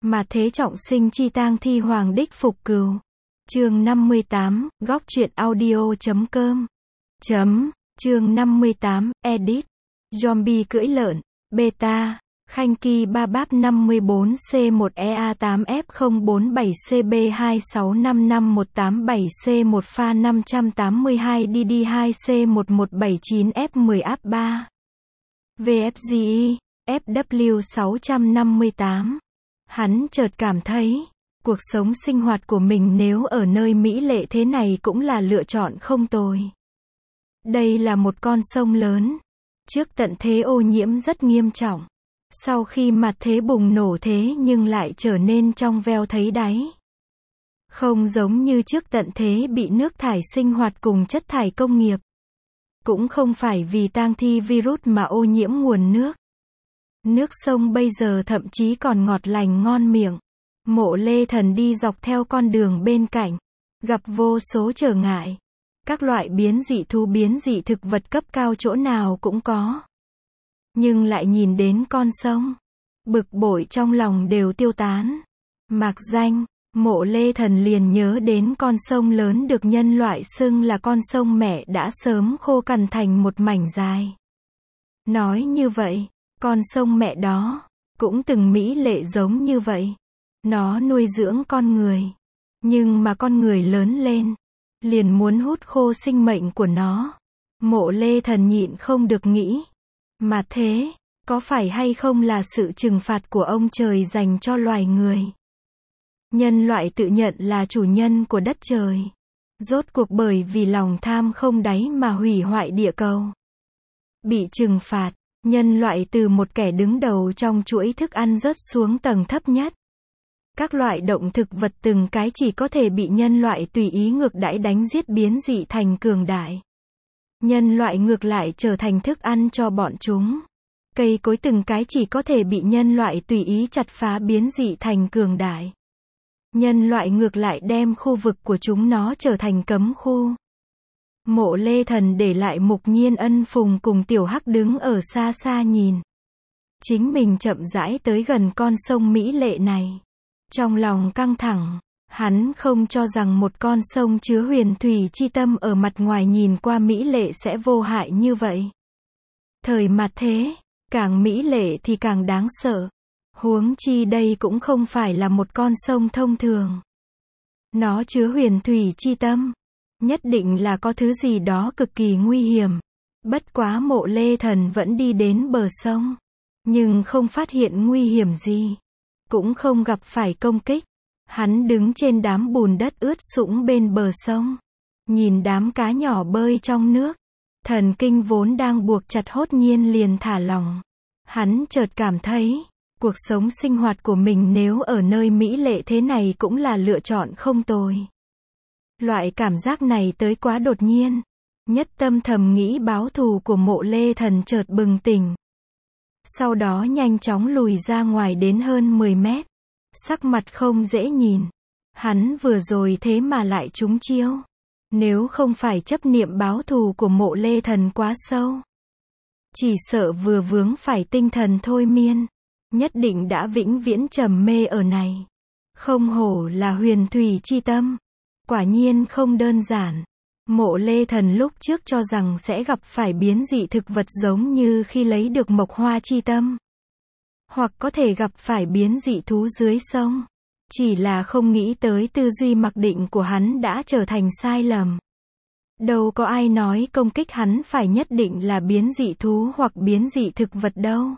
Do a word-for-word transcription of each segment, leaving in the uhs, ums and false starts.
Mà thế trọng sinh chi tang thi hoàng đích phục cừu. Chương năm mươi tám, góc truyện audio chấm com. Chấm, chương năm mươi tám, edit. Zombie cưỡi lợn, beta, Khanh Ki ba báp năm mươi bốn C một E A tám F không bốn bảy C B hai sáu năm năm một tám bảy C một pha năm tám hai D D hai C một một bảy chín F mười áp ba. V F G I, F W sáu năm tám. Hắn chợt cảm thấy, cuộc sống sinh hoạt của mình nếu ở nơi mỹ lệ thế này cũng là lựa chọn không tồi. Đây là một con sông lớn. Trước tận thế ô nhiễm rất nghiêm trọng. Sau khi mặt thế bùng nổ thế nhưng lại trở nên trong veo thấy đáy. Không giống như trước tận thế bị nước thải sinh hoạt cùng chất thải công nghiệp. Cũng không phải vì tang thi virus mà ô nhiễm nguồn nước. Nước sông bây giờ thậm chí còn ngọt lành ngon miệng. Mộ Lê Thần đi dọc theo con đường bên cạnh, gặp vô số trở ngại. Các loại biến dị thú biến dị thực vật cấp cao chỗ nào cũng có. Nhưng lại nhìn đến con sông, bực bội trong lòng đều tiêu tán. Mạc danh, Mộ Lê Thần liền nhớ đến con sông lớn được nhân loại xưng là con sông mẹ đã sớm khô cằn thành một mảnh dài. Nói như vậy, con sông mẹ đó cũng từng mỹ lệ giống như vậy. Nó nuôi dưỡng con người. Nhưng mà con người lớn lên, liền muốn hút khô sinh mệnh của nó. Mộ Lê Thần nhịn không được nghĩ. Mà thế, có phải hay không là sự trừng phạt của ông trời dành cho loài người? Nhân loại tự nhận là chủ nhân của đất trời. Rốt cuộc bởi vì lòng tham không đáy mà hủy hoại địa cầu. Bị trừng phạt, nhân loại từ một kẻ đứng đầu trong chuỗi thức ăn rớt xuống tầng thấp nhất. Các loại động thực vật từng cái chỉ có thể bị nhân loại tùy ý ngược đãi đánh giết biến dị thành cường đại. Nhân loại ngược lại trở thành thức ăn cho bọn chúng. Cây cối từng cái chỉ có thể bị nhân loại tùy ý chặt phá biến dị thành cường đại. Nhân loại ngược lại đem khu vực của chúng nó trở thành cấm khu. Mộ Lê Thần để lại Mục Nhiên Ân Phùng cùng Tiểu Hắc đứng ở xa xa nhìn. Chính mình chậm rãi tới gần con sông mỹ lệ này. Trong lòng căng thẳng, hắn không cho rằng một con sông chứa huyền thủy chi tâm ở mặt ngoài nhìn qua mỹ lệ sẽ vô hại như vậy. Thời mặt thế, càng mỹ lệ thì càng đáng sợ. Huống chi đây cũng không phải là một con sông thông thường. Nó chứa huyền thủy chi tâm. Nhất định là có thứ gì đó cực kỳ nguy hiểm. Bất quá Mộ Lê Thần vẫn đi đến bờ sông. Nhưng không phát hiện nguy hiểm gì. Cũng không gặp phải công kích. Hắn đứng trên đám bùn đất ướt sũng bên bờ sông. Nhìn đám cá nhỏ bơi trong nước. Thần kinh vốn đang buộc chặt hốt nhiên liền thả lỏng. Hắn chợt cảm thấy, cuộc sống sinh hoạt của mình nếu ở nơi mỹ lệ thế này cũng là lựa chọn không tồi. Loại cảm giác này tới quá đột nhiên. Nhất tâm thầm nghĩ báo thù của Mộ Lê Thần chợt bừng tỉnh. Sau đó nhanh chóng lùi ra ngoài đến hơn mười mét. Sắc mặt không dễ nhìn. Hắn vừa rồi thế mà lại trúng chiêu. Nếu không phải chấp niệm báo thù của Mộ Lê Thần quá sâu. Chỉ sợ vừa vướng phải tinh thần thôi miên. Nhất định đã vĩnh viễn trầm mê ở này. Không hổ là huyền thủy chi tâm. Quả nhiên không đơn giản. Mộ Lê Thần lúc trước cho rằng sẽ gặp phải biến dị thực vật giống như khi lấy được mộc hoa chi tâm. Hoặc có thể gặp phải biến dị thú dưới sông. Chỉ là không nghĩ tới tư duy mặc định của hắn đã trở thành sai lầm. Đâu có ai nói công kích hắn phải nhất định là biến dị thú hoặc biến dị thực vật đâu.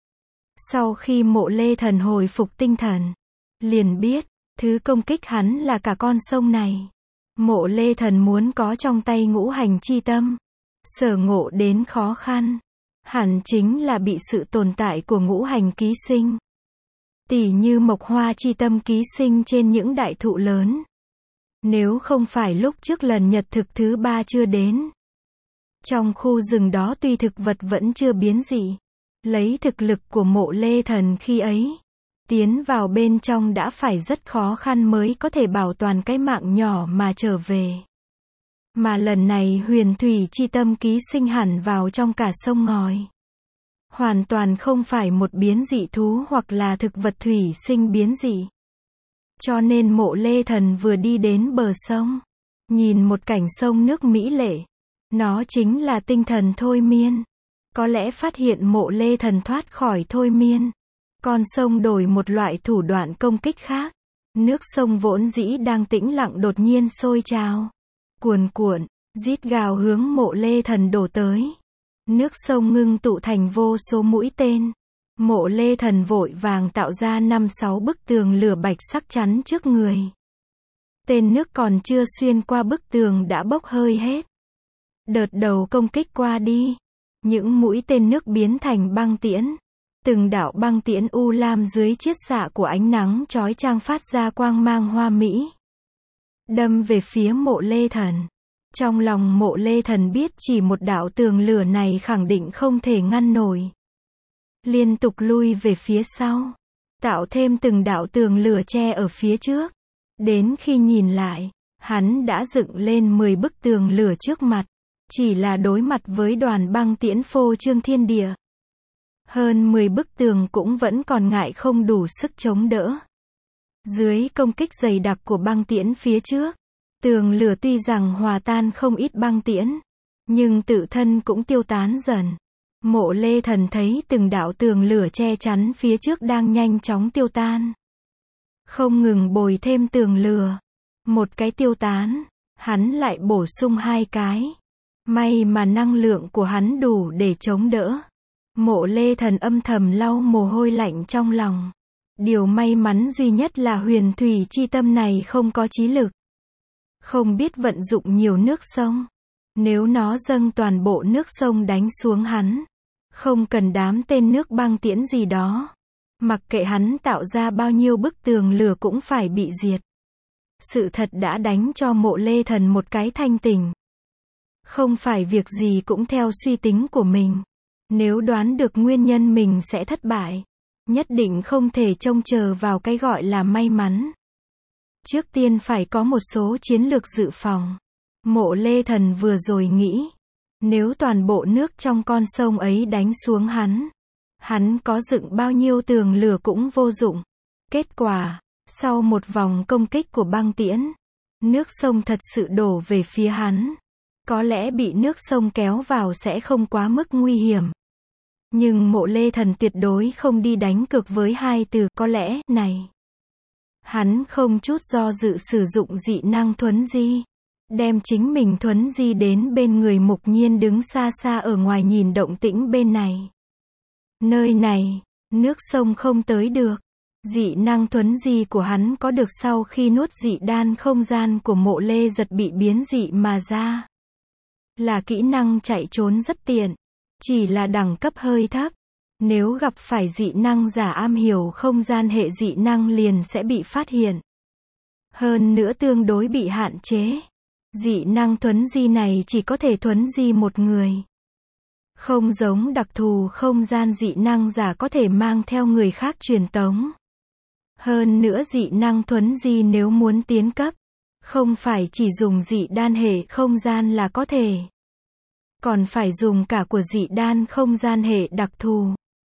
Sau khi Mộ Lê Thần hồi phục tinh thần, liền biết, thứ công kích hắn là cả con sông này. Mộ Lê Thần muốn có trong tay ngũ hành chi tâm. Sở ngộ đến khó khăn. Hẳn chính là bị sự tồn tại của ngũ hành ký sinh. Tỉ như mộc hoa chi tâm ký sinh trên những đại thụ lớn. Nếu không phải lúc trước lần nhật thực thứ ba chưa đến. Trong khu rừng đó tuy thực vật vẫn chưa biến dị. Lấy thực lực của Mộ Lê Thần khi ấy. Tiến vào bên trong đã phải rất khó khăn mới có thể bảo toàn cái mạng nhỏ mà trở về. Mà lần này huyền thủy chi tâm ký sinh hẳn vào trong cả sông ngòi. hoàn toàn không phải một biến dị thú hoặc là thực vật thủy sinh biến dị. Cho nên Mộ Lê Thần vừa đi đến bờ sông, nhìn một cảnh sông nước mỹ lệ, nó chính là tinh thần thôi miên. Có lẽ phát hiện Mộ Lê Thần thoát khỏi thôi miên, con sông đổi một loại thủ đoạn công kích khác. Nước sông vốn dĩ đang tĩnh lặng đột nhiên sôi trào, cuồn cuộn, rít gào hướng Mộ Lê Thần đổ tới. Nước sông ngưng tụ thành vô số mũi tên. Mộ Lê Thần vội vàng tạo ra năm sáu bức tường lửa bạch sắc chắn trước người. Tên nước còn chưa xuyên qua bức tường đã bốc hơi hết. Đợt đầu công kích qua đi, những mũi tên nước biến thành băng tiễn. Từng đạo băng tiễn u lam dưới chiết xạ của ánh nắng chói chang phát ra quang mang hoa mỹ, đâm về phía Mộ Lê Thần. Trong lòng Mộ Lê Thần biết chỉ một đạo tường lửa này khẳng định không thể ngăn nổi. Liên tục lui về phía sau, tạo thêm từng đạo tường lửa che ở phía trước. Đến khi nhìn lại, hắn đã dựng lên mười bức tường lửa trước mặt, chỉ là đối mặt với đoàn băng tiễn phô trương thiên địa. Hơn mười bức tường cũng vẫn còn ngại không đủ sức chống đỡ. Dưới công kích dày đặc của băng tiễn phía trước, tường lửa tuy rằng hòa tan không ít băng tiễn, nhưng tự thân cũng tiêu tán dần. Mộ Lê Thần thấy từng đạo tường lửa che chắn phía trước đang nhanh chóng tiêu tan. Không ngừng bồi thêm tường lửa. Một cái tiêu tán, hắn lại bổ sung hai cái. May mà năng lượng của hắn đủ để chống đỡ. Mộ Lê Thần âm thầm lau mồ hôi lạnh trong lòng. Điều may mắn duy nhất là huyền thủy chi tâm này không có trí lực, không biết vận dụng nhiều nước sông. Nếu nó dâng toàn bộ nước sông đánh xuống hắn, không cần đám tên nước băng tiễn gì đó, mặc kệ hắn tạo ra bao nhiêu bức tường lửa cũng phải bị diệt. Sự thật đã đánh cho Mộ Lê Thần một cái thanh tỉnh. Không phải việc gì cũng theo suy tính của mình. Nếu đoán được nguyên nhân mình sẽ thất bại, nhất định không thể trông chờ vào cái gọi là may mắn. Trước tiên phải có một số chiến lược dự phòng. Mộ Lê Thần vừa rồi nghĩ, nếu toàn bộ nước trong con sông ấy đánh xuống hắn, hắn có dựng bao nhiêu tường lửa cũng vô dụng. Kết quả, sau một vòng công kích của băng tiễn, nước sông thật sự đổ về phía hắn. Có lẽ bị nước sông kéo vào sẽ không quá mức nguy hiểm. Nhưng Mộ Lê Thần tuyệt đối không đi đánh cược với hai từ có lẽ này. Hắn không chút do dự sử dụng dị năng thuấn di, đem chính mình thuấn di đến bên người Mục Nhiên đứng xa xa ở ngoài nhìn động tĩnh bên này. Nơi này, nước sông không tới được. Dị năng thuấn di của hắn có được sau khi nuốt dị đan không gian của Mộ Lê Giật bị biến dị mà ra. Là kỹ năng chạy trốn rất tiện, chỉ là đẳng cấp hơi thấp. Nếu gặp phải dị năng giả am hiểu không gian hệ dị năng liền sẽ bị phát hiện. Hơn nữa tương đối bị hạn chế. Dị năng thuấn di này chỉ có thể thuấn di một người. Không giống đặc thù không gian dị năng giả có thể mang theo người khác truyền tống. Hơn nữa dị năng thuấn di nếu muốn tiến cấp, không phải chỉ dùng dị đan hệ không gian là có thể. Còn phải dùng cả của dị đan không gian hệ đặc thù.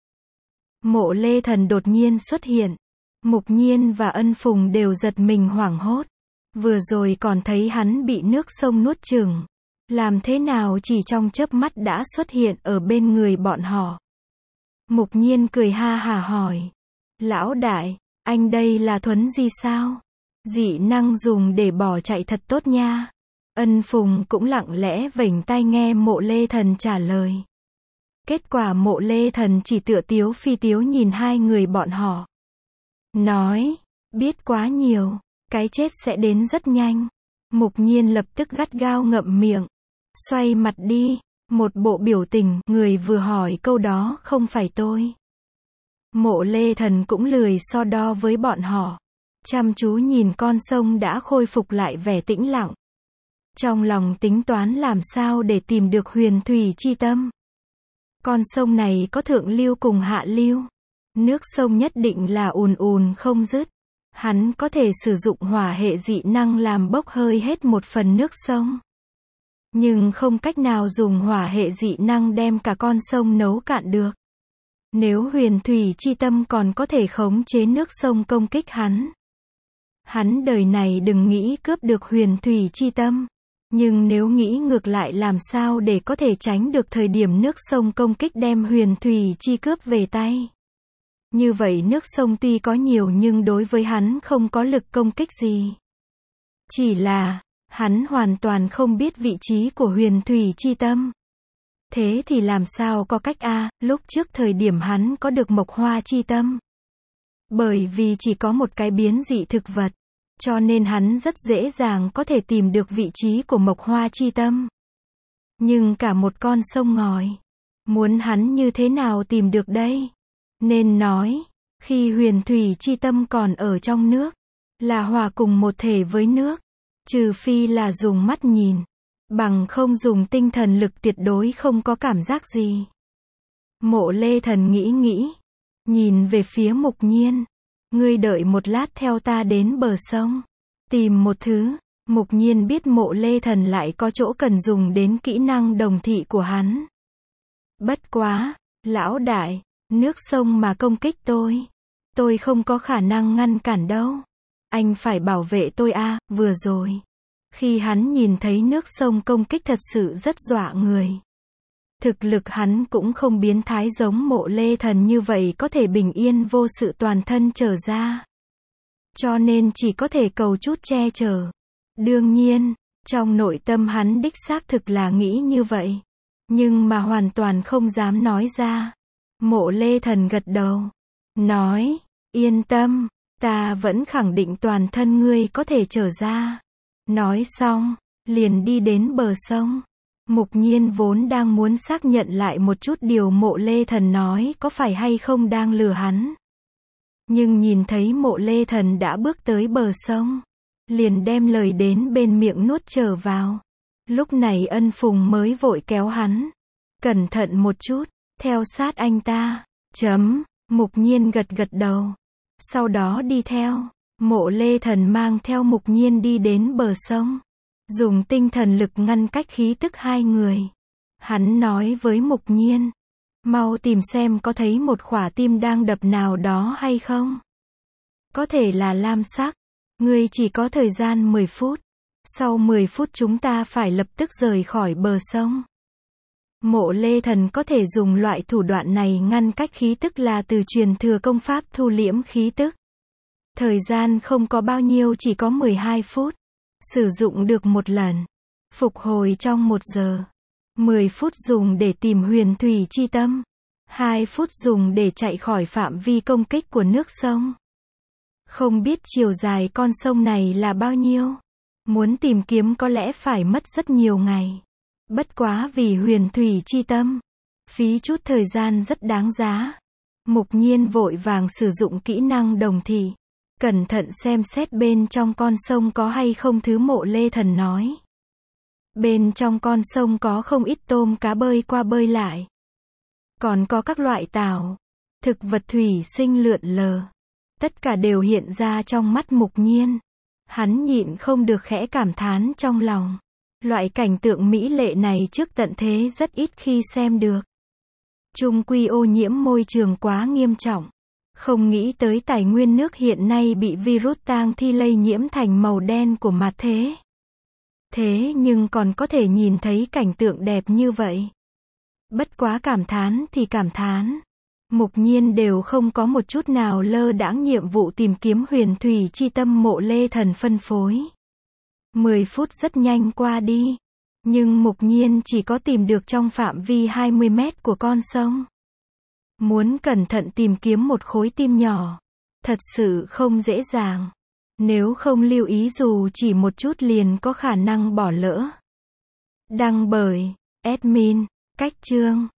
Mộ Lê Thần đột nhiên xuất hiện. Mục Nhiên và Ân Phùng đều giật mình hoảng hốt. Vừa rồi còn thấy hắn bị nước sông nuốt chửng. Làm thế nào chỉ trong chớp mắt đã xuất hiện ở bên người bọn họ. Mục Nhiên cười ha hả hỏi. Lão đại, anh đây là thuấn di sao? Dị năng dùng để bỏ chạy thật tốt nha. Ân Phùng cũng lặng lẽ vểnh tai nghe Mộ Lê Thần trả lời. Kết quả Mộ Lê Thần chỉ tựa tiếu phi tiếu nhìn hai người bọn họ. Nói, biết quá nhiều, cái chết sẽ đến rất nhanh. Mục Nhiên lập tức gắt gao ngậm miệng, xoay mặt đi, một bộ biểu tình, người vừa hỏi câu đó không phải tôi. Mộ Lê Thần cũng lười so đo với bọn họ, chăm chú nhìn con sông đã khôi phục lại vẻ tĩnh lặng. Trong lòng tính toán làm sao để tìm được huyền thủy chi tâm. Con sông này có thượng lưu cùng hạ lưu. Nước sông nhất định là ùn ùn không dứt. Hắn có thể sử dụng hỏa hệ dị năng làm bốc hơi hết một phần nước sông. Nhưng không cách nào dùng hỏa hệ dị năng đem cả con sông nấu cạn được. Nếu huyền thủy chi tâm còn có thể khống chế nước sông công kích hắn, hắn đời này đừng nghĩ cướp được huyền thủy chi tâm. Nhưng nếu nghĩ ngược lại làm sao để có thể tránh được thời điểm nước sông công kích đem huyền thủy chi cướp về tay. Như vậy nước sông tuy có nhiều nhưng đối với hắn không có lực công kích gì. Chỉ là, hắn hoàn toàn không biết vị trí của huyền thủy chi tâm. Thế thì làm sao có cách a, lúc trước thời điểm hắn có được mộc hoa chi tâm. Bởi vì chỉ có một cái biến dị thực vật, cho nên hắn rất dễ dàng có thể tìm được vị trí của mộc hoa chi tâm. Nhưng cả một con sông ngòi, muốn hắn như thế nào tìm được đây? Nên nói, khi huyền thủy chi tâm còn ở trong nước, là hòa cùng một thể với nước, trừ phi là dùng mắt nhìn, bằng không dùng tinh thần lực tuyệt đối không có cảm giác gì. Mộ Lê Thần nghĩ nghĩ, nhìn về phía Mục Nhiên, ngươi đợi một lát theo ta đến bờ sông, tìm một thứ. Mục Nhiên biết Mộ Lê Thần lại có chỗ cần dùng đến kỹ năng đồng thị của hắn. Bất quá, lão đại, nước sông mà công kích tôi, tôi không có khả năng ngăn cản đâu. Anh phải bảo vệ tôi a, vừa rồi. Khi hắn nhìn thấy nước sông công kích thật sự rất dọa người. Thực lực hắn cũng không biến thái giống Mộ Lê Thần như vậy có thể bình yên vô sự toàn thân trở ra. Cho nên chỉ có thể cầu chút che chở. Đương nhiên, trong nội tâm hắn đích xác thực là nghĩ như vậy. Nhưng mà hoàn toàn không dám nói ra. Mộ Lê Thần gật đầu. Nói, yên tâm, ta vẫn khẳng định toàn thân ngươi có thể trở ra. Nói xong, liền đi đến bờ sông. Mục Nhiên vốn đang muốn xác nhận lại một chút điều Mộ Lê Thần nói có phải hay không đang lừa hắn. Nhưng nhìn thấy Mộ Lê Thần đã bước tới bờ sông, liền đem lời đến bên miệng nuốt trở vào. Lúc này Ân Phùng mới vội kéo hắn. Cẩn thận một chút, theo sát anh ta. Chấm, Mục Nhiên gật gật đầu. Sau đó đi theo. Mộ Lê Thần mang theo Mục Nhiên đi đến bờ sông. Dùng tinh thần lực ngăn cách khí tức hai người. Hắn nói với Mục Nhiên. Mau tìm xem có thấy một khỏa tim đang đập nào đó hay không. Có thể là lam sắc. Ngươi chỉ có thời gian mười phút. Sau mười phút chúng ta phải lập tức rời khỏi bờ sông. Mộ Lê Thần có thể dùng loại thủ đoạn này ngăn cách khí tức là từ truyền thừa công pháp thu liễm khí tức. Thời gian không có bao nhiêu, chỉ có mười hai phút. Sử dụng được một lần. Phục hồi trong một giờ. mười phút dùng để tìm huyền thủy chi tâm. hai phút dùng để chạy khỏi phạm vi công kích của nước sông. Không biết chiều dài con sông này là bao nhiêu. Muốn tìm kiếm có lẽ phải mất rất nhiều ngày. Bất quá vì huyền thủy chi tâm, phí chút thời gian rất đáng giá. Mục Nhiên vội vàng sử dụng kỹ năng đồng thị. Cẩn thận xem xét bên trong con sông có hay không thứ Mộ Lê Thần nói. Bên trong con sông có không ít tôm cá bơi qua bơi lại. Còn có các loại tảo, thực vật thủy sinh lượn lờ. Tất cả đều hiện ra trong mắt Mục Nhiên. Hắn nhịn không được khẽ cảm thán trong lòng. Loại cảnh tượng mỹ lệ này trước tận thế rất ít khi xem được. Chung quy ô nhiễm môi trường quá nghiêm trọng. Không nghĩ tới tài nguyên nước hiện nay bị virus tang thi lây nhiễm thành màu đen của mặt thế. Thế nhưng còn có thể nhìn thấy cảnh tượng đẹp như vậy. Bất quá cảm thán thì cảm thán. Mục Nhiên đều không có một chút nào lơ đãng nhiệm vụ tìm kiếm huyền thủy chi tâm Mộ Lê Thần phân phối. mười phút rất nhanh qua đi. Nhưng Mục Nhiên chỉ có tìm được trong phạm vi hai mươi mét của con sông. Muốn cẩn thận tìm kiếm một khối tim nhỏ, thật sự không dễ dàng. Nếu không lưu ý dù chỉ một chút liền có khả năng bỏ lỡ. Đăng bởi admin, cách chương.